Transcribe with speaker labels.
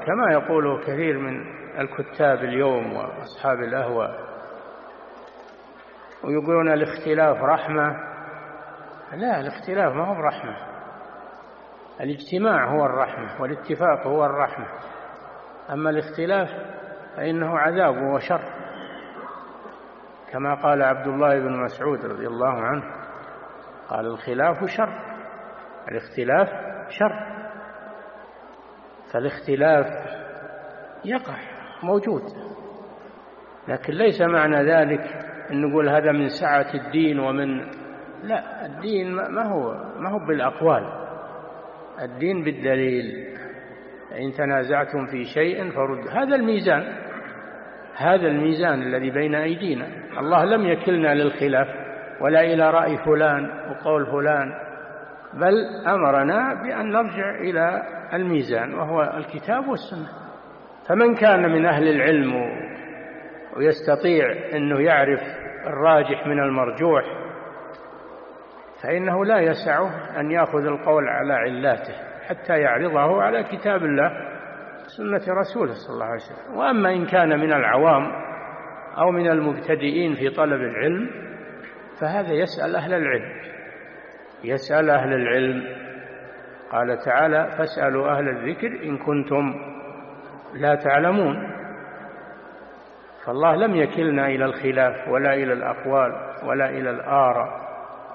Speaker 1: كما يقول كثير من الكتاب اليوم وأصحاب الأهواء، ويقولون الاختلاف رحمة. لا، الاختلاف ما هو برحمة، الاجتماع هو الرحمة والاتفاق هو الرحمة، أما الاختلاف فإنه عذاب وشر، كما قال عبد الله بن مسعود رضي الله عنه، قال الخلاف شر، الاختلاف شر. فالاختلاف يقع موجود، لكن ليس معنى ذلك أن نقول هذا من سعة الدين لا، الدين ما هو بالأقوال، الدين بالدليل. إن تنازعتم في شيء فرد. هذا الميزان الذي بين أيدينا. الله لم يكلنا للخلاف ولا إلى رأي فلان وقول فلان، بل أمرنا بأن نرجع إلى الميزان وهو الكتاب والسنة. فمن كان من أهل العلم ويستطيع أنه يعرف الراجح من المرجوح فإنه لا يسعه أن يأخذ القول على علاته حتى يعرضه على كتاب الله سنة رسوله صلى الله عليه وسلم. وأما إن كان من العوام أو من المبتدئين في طلب العلم فهذا يسأل أهل العلم. قال تعالى: فاسألوا أهل الذكر إن كنتم لا تعلمون. فالله لم يكلنا إلى الخلاف ولا إلى الأقوال ولا إلى الآراء،